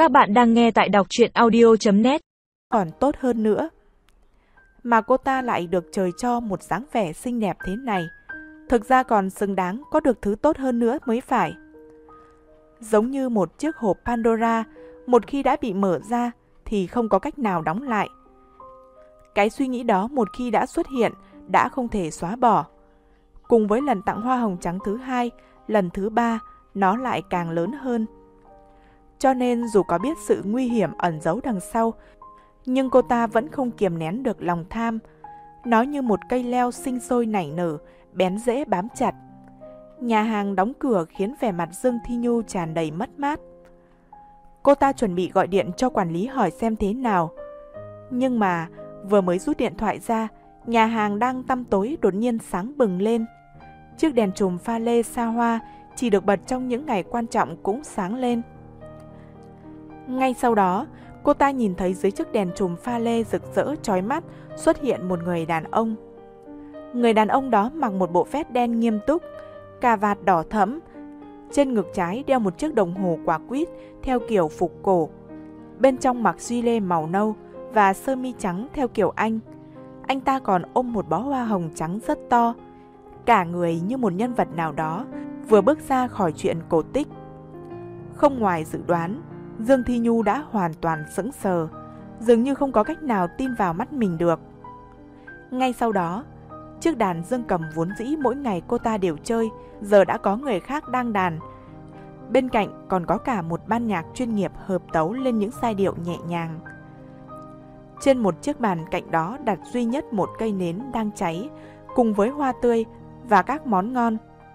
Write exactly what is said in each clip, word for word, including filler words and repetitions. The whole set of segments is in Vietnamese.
Các bạn đang nghe tại đọc truyện audio chấm net. Còn tốt hơn nữa. Mà cô ta lại được trời cho một dáng vẻ xinh đẹp thế này. Thực ra còn xứng đáng có được thứ tốt hơn nữa mới phải. Giống như một chiếc hộp Pandora, một khi đã bị mở ra thì không có cách nào đóng lại. Cái suy nghĩ đó một khi đã xuất hiện, đã không thể xóa bỏ. Cùng với lần tặng hoa hồng trắng thứ hai, lần thứ ba, nó lại càng lớn hơn. Cho nên dù có biết sự nguy hiểm ẩn giấu đằng sau, nhưng cô ta vẫn không kiềm nén được lòng tham. Nó như một cây leo sinh sôi nảy nở, bén rễ bám chặt. Nhà hàng đóng cửa khiến vẻ mặt Dương Thi Nhu tràn đầy mất mát. Cô ta chuẩn bị gọi điện cho quản lý hỏi xem thế nào. Nhưng mà vừa mới rút điện thoại ra, nhà hàng đang tăm tối đột nhiên sáng bừng lên. Chiếc đèn chùm pha lê xa hoa chỉ được bật trong những ngày quan trọng cũng sáng lên. Ngay sau đó, cô ta nhìn thấy dưới chiếc đèn chùm pha lê rực rỡ chói mắt xuất hiện một người đàn ông. Người đàn ông đó mặc một bộ vest đen nghiêm túc, cà vạt đỏ thẫm, trên ngực trái đeo một chiếc đồng hồ quả quýt theo kiểu phục cổ, bên trong mặc duy lê màu nâu và sơ mi trắng theo kiểu Anh. Anh ta còn ôm một bó hoa hồng trắng rất to, cả người như một nhân vật nào đó vừa bước ra khỏi chuyện cổ tích. Không ngoài dự đoán, Dương Thi Nhu đã hoàn toàn sững sờ, dường như không có cách nào tin vào mắt mình được. Ngay sau đó, chiếc đàn dương cầm vốn dĩ mỗi ngày cô ta đều chơi, giờ đã có người khác đang đàn. Bên cạnh còn có cả một ban nhạc chuyên nghiệp hợp tấu lên những giai điệu nhẹ nhàng. Trên một chiếc bàn cạnh đó đặt duy nhất một cây nến đang cháy, cùng với hoa tươi và các món ngon.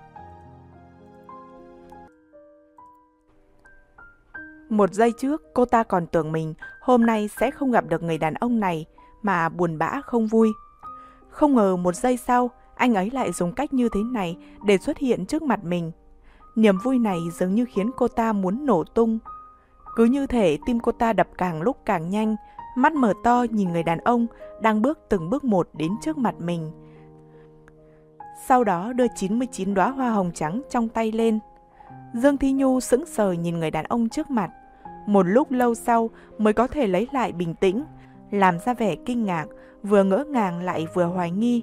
Một giây trước, cô ta còn tưởng mình hôm nay sẽ không gặp được người đàn ông này, mà buồn bã không vui. Không ngờ một giây sau, anh ấy lại dùng cách như thế này để xuất hiện trước mặt mình. Niềm vui này dường như khiến cô ta muốn nổ tung. Cứ như thể tim cô ta đập càng lúc càng nhanh, mắt mở to nhìn người đàn ông đang bước từng bước một đến trước mặt mình. Sau đó đưa chín mươi chín đóa hoa hồng trắng trong tay lên. Dương Thi Nhu sững sờ nhìn người đàn ông trước mặt. Một lúc lâu sau mới có thể lấy lại bình tĩnh, làm ra vẻ kinh ngạc, vừa ngỡ ngàng lại vừa hoài nghi.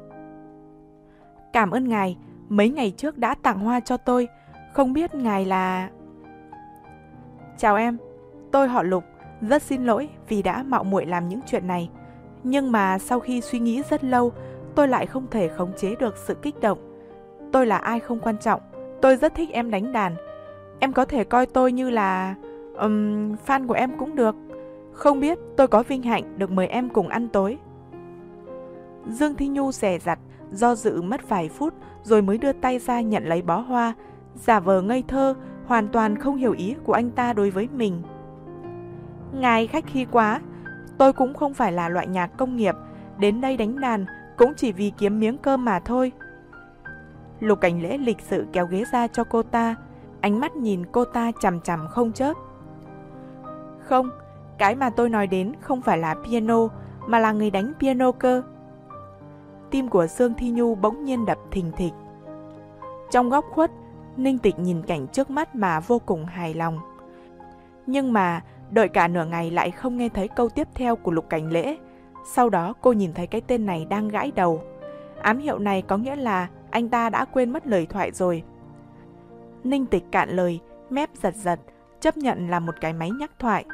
Cảm ơn ngài, mấy ngày trước đã tặng hoa cho tôi, không biết ngài là... Chào em, tôi họ Lục, rất xin lỗi vì đã mạo muội làm những chuyện này. Nhưng mà sau khi suy nghĩ rất lâu, tôi lại không thể khống chế được sự kích động. Tôi là ai không quan trọng, tôi rất thích em đánh đàn. Em có thể coi tôi như là... Um, fan của em cũng được. Không biết tôi có vinh hạnh được mời em cùng ăn tối. Dương Thi Nhu dè dặt, do dự mất vài phút rồi mới đưa tay ra nhận lấy bó hoa, giả vờ ngây thơ, hoàn toàn không hiểu ý của anh ta đối với mình. Ngài khách khí quá, tôi cũng không phải là loại nhạc công nghiệp, đến đây đánh đàn cũng chỉ vì kiếm miếng cơm mà thôi. Lục Cảnh Lễ lịch sự kéo ghế ra cho cô ta, ánh mắt nhìn cô ta chằm chằm không chớp. Không, cái mà tôi nói đến không phải là piano, mà là người đánh piano cơ. Tim của Dương Thi Nhu bỗng nhiên đập thình thịch. Trong góc khuất, Ninh Tịch nhìn cảnh trước mắt mà vô cùng hài lòng. Nhưng mà đợi cả nửa ngày lại không nghe thấy câu tiếp theo của Lục Cảnh Lễ. Sau đó cô nhìn thấy cái tên này đang gãi đầu. Ám hiệu này có nghĩa là anh ta đã quên mất lời thoại rồi. Ninh Tịch cạn lời, mép giật giật, chấp nhận là một cái máy nhắc thoại.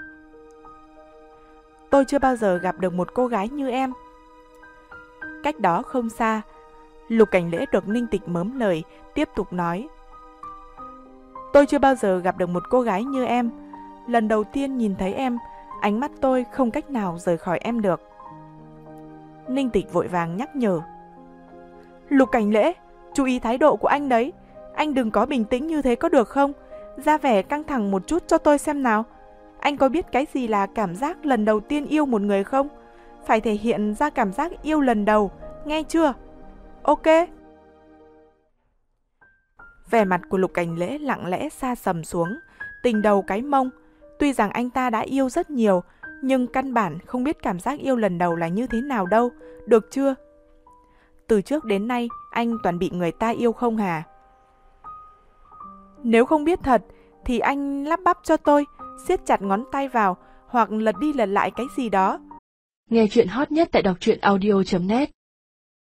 Tôi chưa bao giờ gặp được một cô gái như em. Cách đó không xa, Lục Cảnh Lễ được Ninh Tịch mớm lời, tiếp tục nói. Tôi chưa bao giờ gặp được một cô gái như em. Lần đầu tiên nhìn thấy em, ánh mắt tôi không cách nào rời khỏi em được. Ninh Tịch vội vàng nhắc nhở. Lục Cảnh Lễ, chú ý thái độ của anh đấy. Anh đừng có bình tĩnh như thế có được không? Ra vẻ căng thẳng một chút cho tôi xem nào. Anh có biết cái gì là cảm giác lần đầu tiên yêu một người không? Phải thể hiện ra cảm giác yêu lần đầu, nghe chưa? Ok. Vẻ mặt của Lục Cảnh Lễ lặng lẽ sa sầm xuống, tình đầu cái mông. Tuy rằng anh ta đã yêu rất nhiều, nhưng căn bản không biết cảm giác yêu lần đầu là như thế nào đâu, được chưa? Từ trước đến nay, anh toàn bị người ta yêu không hả? Nếu không biết thật, thì anh lắp bắp cho tôi, siết chặt ngón tay vào hoặc lật đi lật lại cái gì đó. Nghe chuyện hot nhất tại đọc truyện audio chấm net